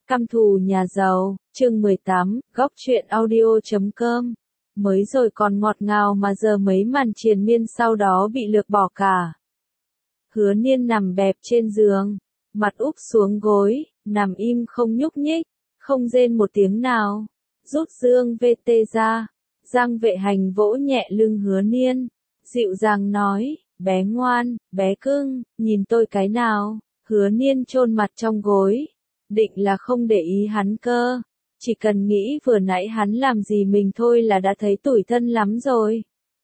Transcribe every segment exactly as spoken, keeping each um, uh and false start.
Căm thù nhà giàu, chương mười tám, góc truyện audio chấm com. Mới rồi còn ngọt ngào mà giờ mấy màn triền miên sau đó bị lược bỏ cả. Hứa Niên nằm bẹp trên giường, mặt úp xuống gối, nằm im không nhúc nhích, không rên một tiếng nào. Rút dương vê tê ra, Giang Vệ Hành vỗ nhẹ lưng Hứa Niên, dịu dàng nói, bé ngoan, bé cưng, nhìn tôi cái nào. Hứa Niên chôn mặt trong gối, định là không để ý hắn cơ, chỉ cần nghĩ vừa nãy hắn làm gì mình thôi là đã thấy tủi thân lắm rồi.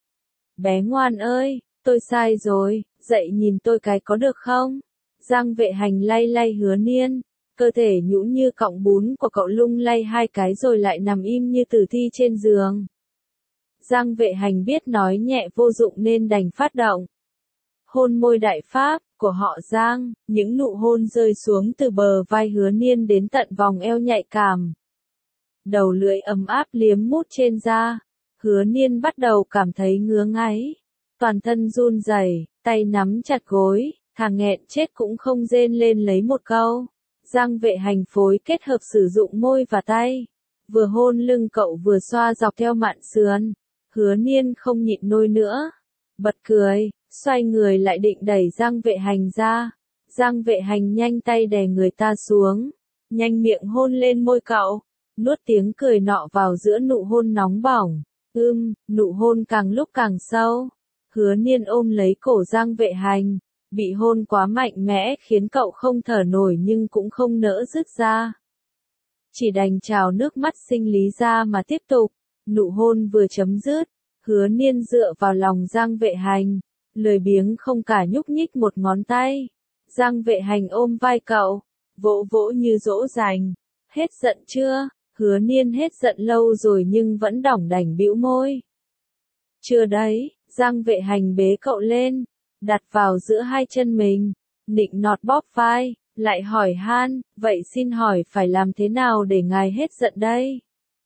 Bé ngoan ơi, tôi sai rồi, dậy nhìn tôi cái có được không? Giang Vệ Hành lay lay Hứa Niên, cơ thể nhũn như cọng bún của cậu lung lay hai cái rồi lại nằm im như tử thi trên giường. Giang Vệ Hành biết nói nhẹ vô dụng nên đành phát động. Hôn môi đại pháp của họ Giang, những nụ hôn rơi xuống từ bờ vai Hứa Niên đến tận vòng eo nhạy cảm. Đầu lưỡi ấm áp liếm mút trên da, Hứa Niên bắt đầu cảm thấy ngứa ngáy, toàn thân run rẩy, tay nắm chặt gối, thà nghẹn chết cũng không rên lên lấy một câu. Giang Vệ Hành phối kết hợp sử dụng môi và tay, vừa hôn lưng cậu vừa xoa dọc theo mạn sườn. Hứa Niên không nhịn nổi nữa, bật cười, xoay người lại định đẩy Giang Vệ Hành ra. Giang Vệ Hành nhanh tay đè người ta xuống, nhanh miệng hôn lên môi cậu, nuốt tiếng cười nọ vào giữa nụ hôn nóng bỏng. Ưm, nụ hôn càng lúc càng sâu. Hứa Niên ôm lấy cổ Giang Vệ Hành, bị hôn quá mạnh mẽ khiến cậu không thở nổi nhưng cũng không nỡ dứt ra. Chỉ đành trào nước mắt sinh lý ra mà tiếp tục. Nụ hôn vừa chấm dứt, Hứa Niên dựa vào lòng Giang Vệ Hành, lười biếng không cả nhúc nhích một ngón tay. Giang Vệ Hành ôm vai cậu, vỗ vỗ như dỗ dành. Hết giận chưa? Hứa Niên hết giận lâu rồi nhưng vẫn đỏng đảnh bĩu môi. Chưa đấy. Giang Vệ Hành bế cậu lên, đặt vào giữa hai chân mình, nịnh nọt bóp vai, lại hỏi han, vậy xin hỏi phải làm thế nào để ngài hết giận đây?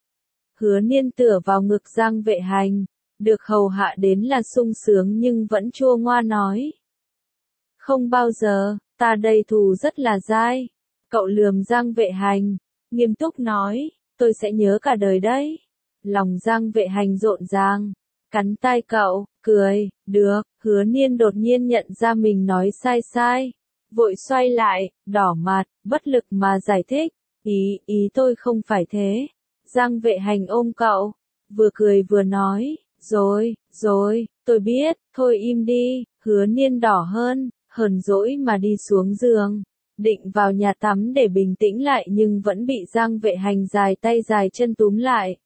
Hứa Niên tựa vào ngực Giang Vệ Hành, được hầu hạ đến là sung sướng nhưng vẫn chua ngoa nói. Không bao giờ, ta đây thù rất là dai. Cậu lườm Giang Vệ Hành, nghiêm túc nói, tôi sẽ nhớ cả đời đấy. Lòng Giang Vệ Hành rộn ràng, cắn tai cậu, cười, được. Hứa Niên đột nhiên nhận ra mình nói sai sai, vội xoay lại, đỏ mặt, bất lực mà giải thích, ý, ý tôi không phải thế. Giang Vệ Hành ôm cậu, vừa cười vừa nói, rồi, rồi, tôi biết, thôi im đi. Hứa Niên đỏ hơn, hờn dỗi mà đi xuống giường, định vào nhà tắm để bình tĩnh lại nhưng vẫn bị Giang Vệ Hành dài tay dài chân túm lại.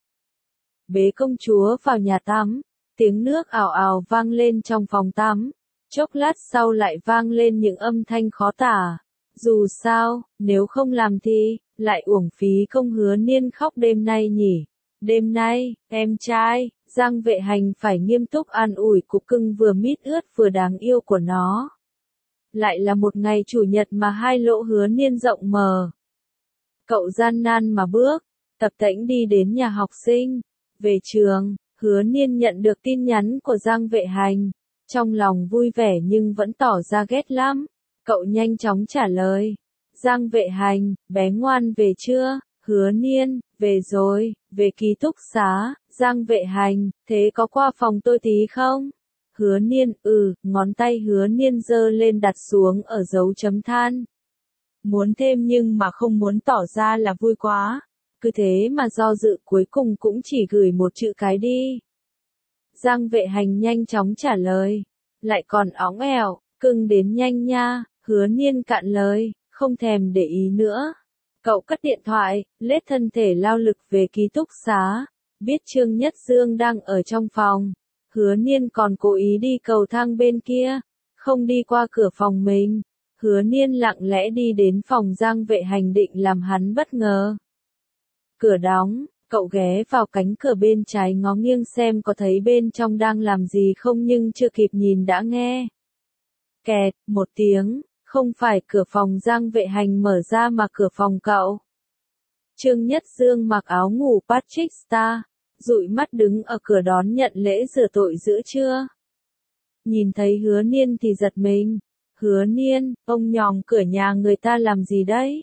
Bế công chúa vào nhà tắm, tiếng nước ào ào vang lên trong phòng tắm, chốc lát sau lại vang lên những âm thanh khó tả. Dù sao, nếu không làm thì, lại uổng phí công Hứa Niên khóc đêm nay nhỉ. Đêm nay, em trai, Giang Vệ Hành phải nghiêm túc an ủi cục cưng vừa mít ướt vừa đáng yêu của nó. Lại là một ngày chủ nhật mà hai lỗ Hứa Niên rộng mở. Cậu gian nan mà bước, tập tễnh đi đến nhà học sinh. Về trường, Hứa Niên nhận được tin nhắn của Giang Vệ Hành. Trong lòng vui vẻ nhưng vẫn tỏ ra ghét lắm. Cậu nhanh chóng trả lời. Giang Vệ Hành, bé ngoan về chưa? Hứa Niên, về rồi, về ký túc xá. Giang Vệ Hành, thế có qua phòng tôi tí không? Hứa Niên, ừ, ngón tay Hứa Niên giơ lên đặt xuống ở dấu chấm than. Muốn thêm nhưng mà không muốn tỏ ra là vui quá. Cứ thế mà do dự cuối cùng cũng chỉ gửi một chữ cái đi. Giang Vệ Hành nhanh chóng trả lời. Lại còn óng ẻo, cưng đến nhanh nha. Hứa Niên cạn lời, không thèm để ý nữa. Cậu cất điện thoại, lết thân thể lao lực về ký túc xá. Biết Trương Nhất Dương đang ở trong phòng. Hứa Niên còn cố ý đi cầu thang bên kia, không đi qua cửa phòng mình. Hứa Niên lặng lẽ đi đến phòng Giang Vệ Hành định làm hắn bất ngờ. Cửa đóng, cậu ghé vào cánh cửa bên trái ngó nghiêng xem có thấy bên trong đang làm gì không nhưng chưa kịp nhìn đã nghe. Kẹt, một tiếng, không phải cửa phòng Giang Vệ Hành mở ra mà cửa phòng cậu. Trương Nhất Dương mặc áo ngủ Patrick Star, dụi mắt đứng ở cửa đón nhận lễ rửa tội giữa trưa. Nhìn thấy Hứa Niên thì giật mình. Hứa Niên, ông nhòm cửa nhà người ta làm gì đấy?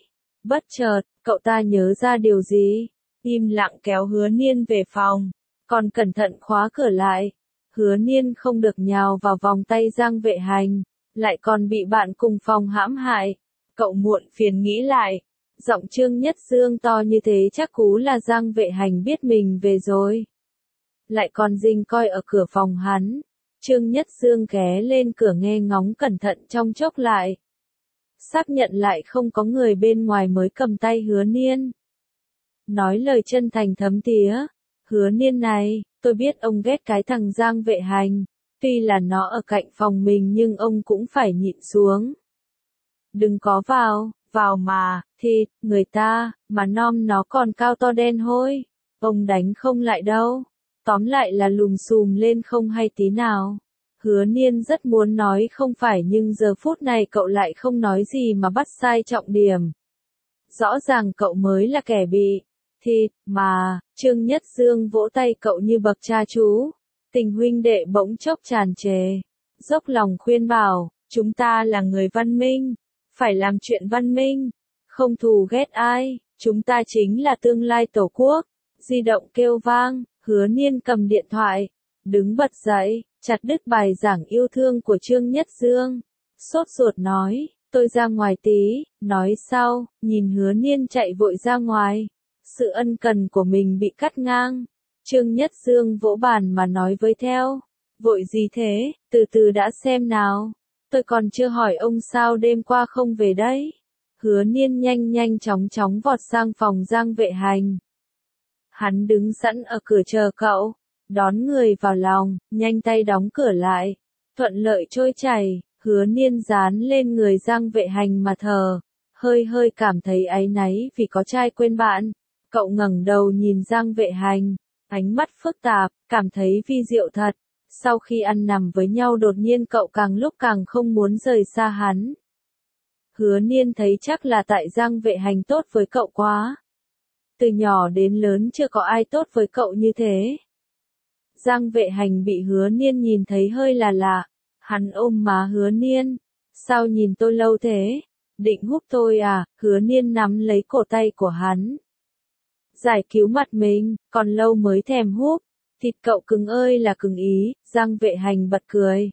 Bất chợt, cậu ta nhớ ra điều gì, im lặng kéo Hứa Niên về phòng, còn cẩn thận khóa cửa lại. Hứa Niên không được nhào vào vòng tay Giang Vệ Hành, lại còn bị bạn cùng phòng hãm hại. Cậu muộn phiền nghĩ lại, giọng Trương Nhất Dương to như thế chắc cú là Giang Vệ Hành biết mình về rồi. Lại còn rình coi ở cửa phòng hắn. Trương Nhất Dương ghé lên cửa nghe ngóng cẩn thận trong chốc lại. Xác nhận lại không có người bên ngoài mới cầm tay Hứa Niên. Nói lời chân thành thấm thía, Hứa Niên này, tôi biết ông ghét cái thằng Giang Vệ Hành, tuy là nó ở cạnh phòng mình nhưng ông cũng phải nhịn xuống. Đừng có vào, vào mà, thịt, người ta, mà nom nó còn cao to đen hôi, ông đánh không lại đâu. Tóm lại là lùm xùm lên không hay tí nào. Hứa Niên rất muốn nói không phải nhưng giờ phút này cậu lại không nói gì mà bắt sai trọng điểm. Rõ ràng cậu mới là kẻ bị thịt mà. Trương Nhất Dương vỗ tay cậu như bậc cha chú. Tình huynh đệ bỗng chốc tràn trề, dốc lòng khuyên bảo, chúng ta là người văn minh, phải làm chuyện văn minh, không thù ghét ai, chúng ta chính là tương lai tổ quốc. Di động kêu vang, Hứa Niên cầm điện thoại, đứng bật dậy, chặt đứt bài giảng yêu thương của Trương Nhất Dương. Sốt ruột nói, tôi ra ngoài tí, nói sau, nhìn Hứa Niên chạy vội ra ngoài. Sự ân cần của mình bị cắt ngang. Trương Nhất Dương vỗ bàn mà nói với theo. Vội gì thế, từ từ đã xem nào. Tôi còn chưa hỏi ông sao đêm qua không về đấy. Hứa Niên nhanh nhanh chóng chóng vọt sang phòng Giang Vệ Hành. Hắn đứng sẵn ở cửa chờ cậu, đón người vào lòng, nhanh tay đóng cửa lại. Thuận lợi trôi chảy, Hứa Niên dán lên người Giang Vệ Hành mà thờ, hơi hơi cảm thấy áy náy vì có trai quên bạn. Cậu ngẩng đầu nhìn Giang Vệ Hành, ánh mắt phức tạp, cảm thấy vi diệu thật. Sau khi ăn nằm với nhau đột nhiên cậu càng lúc càng không muốn rời xa hắn. Hứa Niên thấy chắc là tại Giang Vệ Hành tốt với cậu quá. Từ nhỏ đến lớn chưa có ai tốt với cậu như thế. Giang Vệ Hành bị Hứa Niên nhìn thấy hơi là lạ. Hắn ôm má Hứa Niên. Sao nhìn tôi lâu thế? Định húp tôi à? Hứa Niên nắm lấy cổ tay của hắn. Giải cứu mặt mình, còn lâu mới thèm húp. Thịt cậu cứng ơi là cứng ý. Giang Vệ Hành bật cười.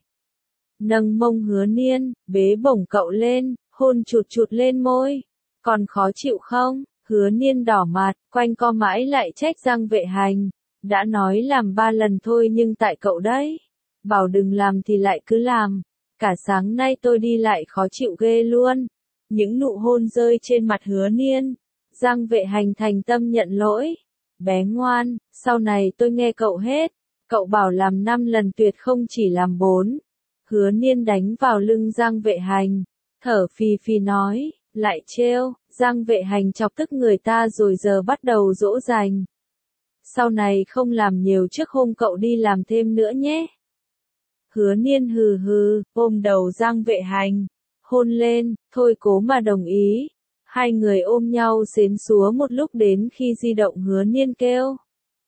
Nâng mông Hứa Niên, bế bổng cậu lên, hôn chụt chụt lên môi. Còn khó chịu không? Hứa Niên đỏ mặt, quanh co mãi lại trách Giang Vệ Hành. Đã nói làm ba lần thôi nhưng tại cậu đấy. Bảo đừng làm thì lại cứ làm. Cả sáng nay tôi đi lại khó chịu ghê luôn. Những nụ hôn rơi trên mặt Hứa Niên. Giang Vệ Hành thành tâm nhận lỗi. Bé ngoan, sau này tôi nghe cậu hết. Cậu bảo làm năm lần tuyệt không chỉ làm bốn. Hứa Niên đánh vào lưng Giang Vệ Hành. Thở phì phì nói, lại trêu. Giang Vệ Hành chọc tức người ta rồi giờ bắt đầu dỗ dành. Sau này không làm nhiều trước hôm cậu đi làm thêm nữa nhé. Hứa Niên hừ hừ, ôm đầu Giang Vệ Hành. Hôn lên, thôi cố mà đồng ý. Hai người ôm nhau xến xúa một lúc đến khi di động Hứa Niên kêu.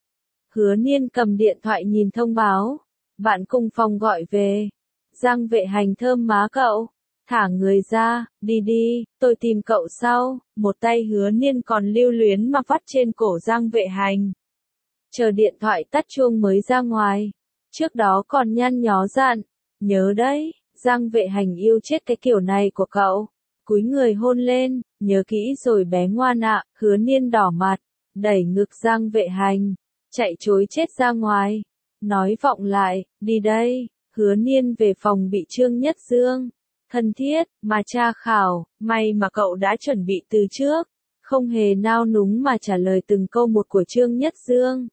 Hứa Niên cầm điện thoại nhìn thông báo. Bạn cùng phòng gọi về. Giang Vệ Hành thơm má cậu. Thả người ra, đi đi, tôi tìm cậu sau. Một tay Hứa Niên còn lưu luyến mà vắt trên cổ Giang Vệ Hành. Chờ điện thoại tắt chuông mới ra ngoài. Trước đó còn nhăn nhó dặn. Nhớ đấy, Giang Vệ Hành yêu chết cái kiểu này của cậu. Cúi người hôn lên, nhớ kỹ rồi bé ngoan ạ. Hứa Niên đỏ mặt, đẩy ngực Giang Vệ Hành, chạy chối chết ra ngoài. Nói vọng lại, đi đây. Hứa Niên về phòng bị Trương Nhất Dương. Thân thiết, mà tra khảo, may mà cậu đã chuẩn bị từ trước. Không hề nao núng mà trả lời từng câu một của Trương Nhất Dương.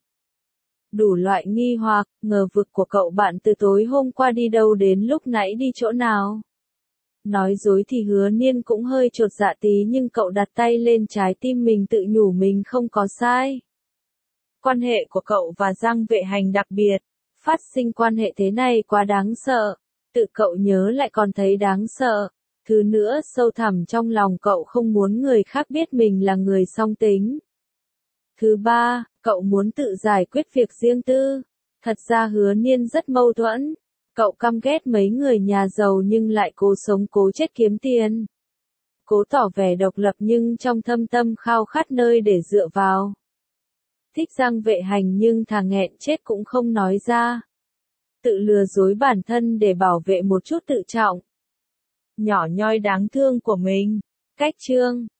Đủ loại nghi hoặc, ngờ vực của cậu bạn từ tối hôm qua đi đâu đến lúc nãy đi chỗ nào. Nói dối thì Hứa Niên cũng hơi chột dạ tí nhưng cậu đặt tay lên trái tim mình tự nhủ mình không có sai. Quan hệ của cậu và Giang Vệ Hành đặc biệt. Phát sinh quan hệ thế này quá đáng sợ. Tự cậu nhớ lại còn thấy đáng sợ. Thứ nữa sâu thẳm trong lòng cậu không muốn người khác biết mình là người song tính. Thứ ba, cậu muốn tự giải quyết việc riêng tư. Thật ra Hứa Niên rất mâu thuẫn. Cậu căm ghét mấy người nhà giàu nhưng lại cố sống cố chết kiếm tiền. Cố tỏ vẻ độc lập nhưng trong thâm tâm khao khát nơi để dựa vào. Thích Giang Vệ Hành nhưng thà nghẹn chết cũng không nói ra. Tự lừa dối bản thân để bảo vệ một chút tự trọng nhỏ nhoi đáng thương của mình. Cách chương